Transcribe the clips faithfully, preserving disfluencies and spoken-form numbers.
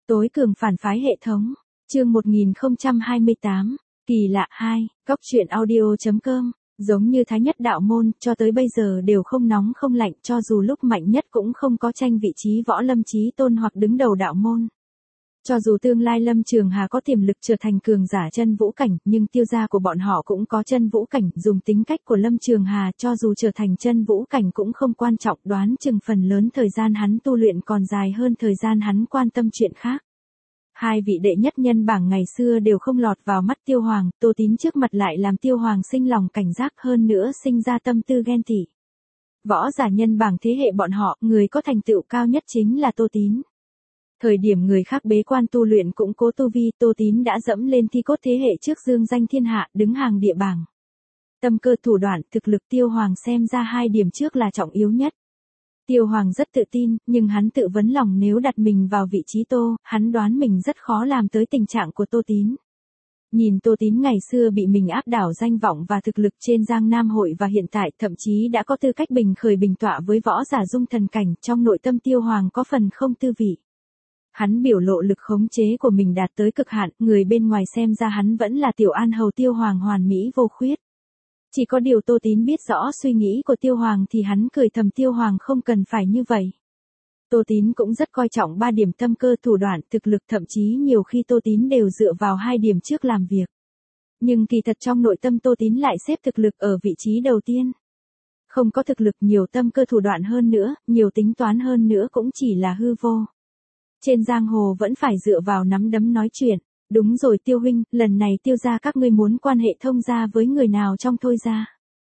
Tối cường phản phái hệ thống. Chương một nghìn không trăm hai mươi tám. Kỳ lạ hai. Góc truyện audio.com. Giống như Thái Nhất đạo môn, cho tới bây giờ đều không nóng không lạnh, cho dù lúc mạnh nhất cũng không có tranh vị trí võ lâm chí tôn hoặc đứng đầu đạo môn. Cho dù tương lai Lâm Trường Hà có tiềm lực trở thành cường giả chân vũ cảnh, nhưng tiêu gia của bọn họ cũng có chân vũ cảnh, dùng tính cách của Lâm Trường Hà cho dù trở thành chân vũ cảnh cũng không quan trọng, đoán chừng phần lớn thời gian hắn tu luyện còn dài hơn thời gian hắn quan tâm chuyện khác. Hai vị đệ nhất nhân bảng ngày xưa đều không lọt vào mắt Tiêu Hoàng, Tô Tín trước mặt lại làm Tiêu Hoàng sinh lòng cảnh giác, hơn nữa sinh ra tâm tư ghen tị. Võ giả nhân bảng thế hệ bọn họ, người có thành tựu cao nhất chính là Tô Tín. Thời điểm người khác bế quan tu luyện cũng cố tu vi, Tô Tín đã dẫm lên thi cốt thế hệ trước dương danh thiên hạ, đứng hàng địa bảng. Tâm cơ thủ đoạn, thực lực Tiêu Hoàng xem ra hai điểm trước là trọng yếu nhất. Tiêu Hoàng rất tự tin, nhưng hắn tự vấn lòng nếu đặt mình vào vị trí Tô, hắn đoán mình rất khó làm tới tình trạng của Tô Tín. Nhìn Tô Tín ngày xưa bị mình áp đảo danh vọng và thực lực trên Giang Nam hội và hiện tại thậm chí đã có tư cách bình khởi bình tọa với võ giả dung thần cảnh, trong nội tâm Tiêu Hoàng có phần không tư vị. Hắn biểu lộ lực khống chế của mình đạt tới cực hạn, người bên ngoài xem ra hắn vẫn là tiểu an hầu Tiêu Hoàng hoàn mỹ vô khuyết. Chỉ có điều Tô Tín biết rõ suy nghĩ của Tiêu Hoàng thì hắn cười thầm Tiêu Hoàng không cần phải như vậy. Tô Tín cũng rất coi trọng ba điểm tâm cơ thủ đoạn, thực lực, thậm chí nhiều khi Tô Tín đều dựa vào hai điểm trước làm việc. Nhưng kỳ thật trong nội tâm Tô Tín lại xếp thực lực ở vị trí đầu tiên. Không có thực lực, nhiều tâm cơ thủ đoạn hơn nữa, nhiều tính toán hơn nữa cũng chỉ là hư vô. Trên giang hồ vẫn phải dựa vào nắm đấm nói chuyện. Đúng rồi Tiêu huynh, lần này Tiêu gia các ngươi muốn quan hệ thông gia với người nào trong Thôi gia?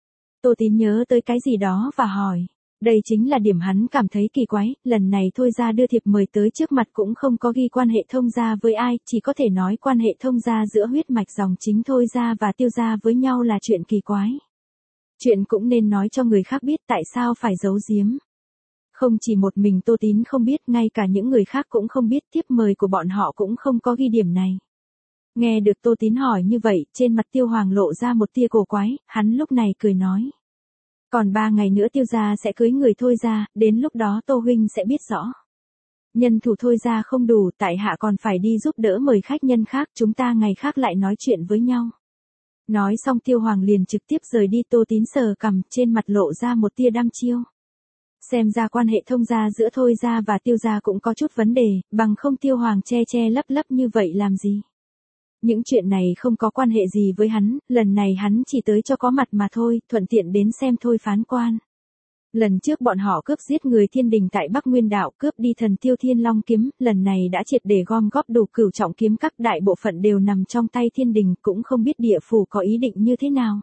Tô Tín nhớ tới cái gì đó và hỏi. Đây chính là điểm hắn cảm thấy kỳ quái, lần này Thôi gia đưa thiệp mời tới trước mặt cũng không có ghi quan hệ thông gia với ai, chỉ có thể nói quan hệ thông gia giữa huyết mạch dòng chính Thôi gia và Tiêu gia với nhau là chuyện kỳ quái. Chuyện cũng nên nói cho người khác biết, tại sao phải giấu giếm. Không chỉ một mình Tô Tín không biết, ngay cả những người khác cũng không biết, thiếp mời của bọn họ cũng không có ghi điểm này. Nghe được Tô Tín hỏi như vậy, trên mặt Tiêu Hoàng lộ ra một tia cổ quái, hắn lúc này cười nói. Còn ba ngày nữa Tiêu gia sẽ cưới người Thôi gia, đến lúc đó Tô huynh sẽ biết rõ. Nhân thủ Thôi gia không đủ, tại hạ còn phải đi giúp đỡ mời khách nhân khác, chúng ta ngày khác lại nói chuyện với nhau. Nói xong Tiêu Hoàng liền trực tiếp rời đi. Tô Tín sờ cằm, trên mặt lộ ra một tia đăm chiêu. Xem ra quan hệ thông gia giữa Thôi gia và Tiêu gia cũng có chút vấn đề, bằng không Tiêu Hoàng che che lấp lấp như vậy làm gì. Những chuyện này không có quan hệ gì với hắn, lần này hắn chỉ tới cho có mặt mà thôi, thuận tiện đến xem Thôi phán quan. Lần trước bọn họ cướp giết người Thiên Đình tại Bắc Nguyên Đạo, cướp đi thần Tiêu Thiên Long kiếm, lần này đã triệt để gom góp đủ cửu trọng kiếm, các đại bộ phận đều nằm trong tay Thiên Đình, cũng không biết địa phủ có ý định như thế nào.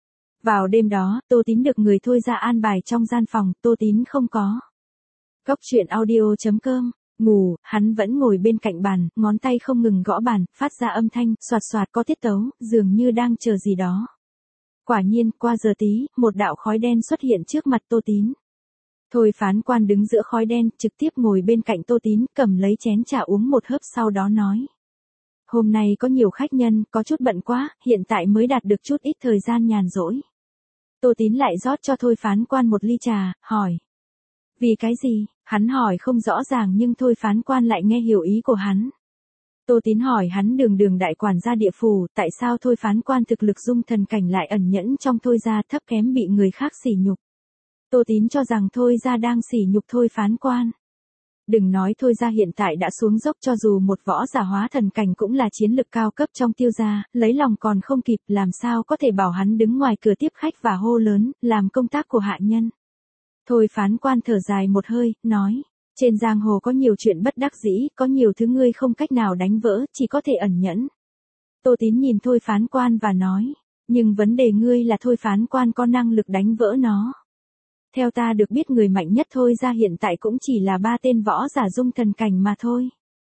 Vào đêm đó, Tô Tín được người Thôi gia an bài trong gian phòng, Tô Tín không có. Góc truyện audio.com. Ngủ, hắn vẫn ngồi bên cạnh bàn, ngón tay không ngừng gõ bàn, phát ra âm thanh, xoạt xoạt có tiết tấu, dường như đang chờ gì đó. Quả nhiên, qua giờ tí, một đạo khói đen xuất hiện trước mặt Tô Tín. Thôi phán quan đứng giữa khói đen, trực tiếp ngồi bên cạnh Tô Tín, cầm lấy chén trà uống một hớp sau đó nói. Hôm nay có nhiều khách nhân, có chút bận quá, hiện tại mới đạt được chút ít thời gian nhàn rỗi. Tô Tín lại rót cho Thôi phán quan một ly trà, hỏi. Vì cái gì? Hắn hỏi không rõ ràng nhưng Thôi phán quan lại nghe hiểu ý của hắn. Tô Tín hỏi hắn đường đường đại quản gia địa phủ, tại sao Thôi phán quan thực lực dung thần cảnh lại ẩn nhẫn trong Thôi gia, thấp kém bị người khác sỉ nhục. Tô Tín cho rằng Thôi gia đang sỉ nhục Thôi phán quan. Đừng nói Thôi gia hiện tại đã xuống dốc, cho dù một võ giả hóa thần cảnh cũng là chiến lực cao cấp trong Tiêu gia, lấy lòng còn không kịp, làm sao có thể bảo hắn đứng ngoài cửa tiếp khách và hô lớn, làm công tác của hạ nhân. Thôi phán quan thở dài một hơi, nói, trên giang hồ có nhiều chuyện bất đắc dĩ, có nhiều thứ ngươi không cách nào đánh vỡ, chỉ có thể ẩn nhẫn. Tô Tín nhìn Thôi phán quan và nói, nhưng vấn đề ngươi là Thôi phán quan có năng lực đánh vỡ nó. Theo ta được biết người mạnh nhất Thôi gia hiện tại cũng chỉ là ba tên võ giả dung thần cảnh mà thôi.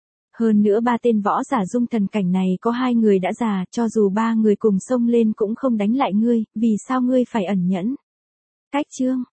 Hơn nữa ba tên võ giả dung thần cảnh này có hai người đã già, cho dù ba người cùng xông lên cũng không đánh lại ngươi, vì sao ngươi phải ẩn nhẫn? Cách chương.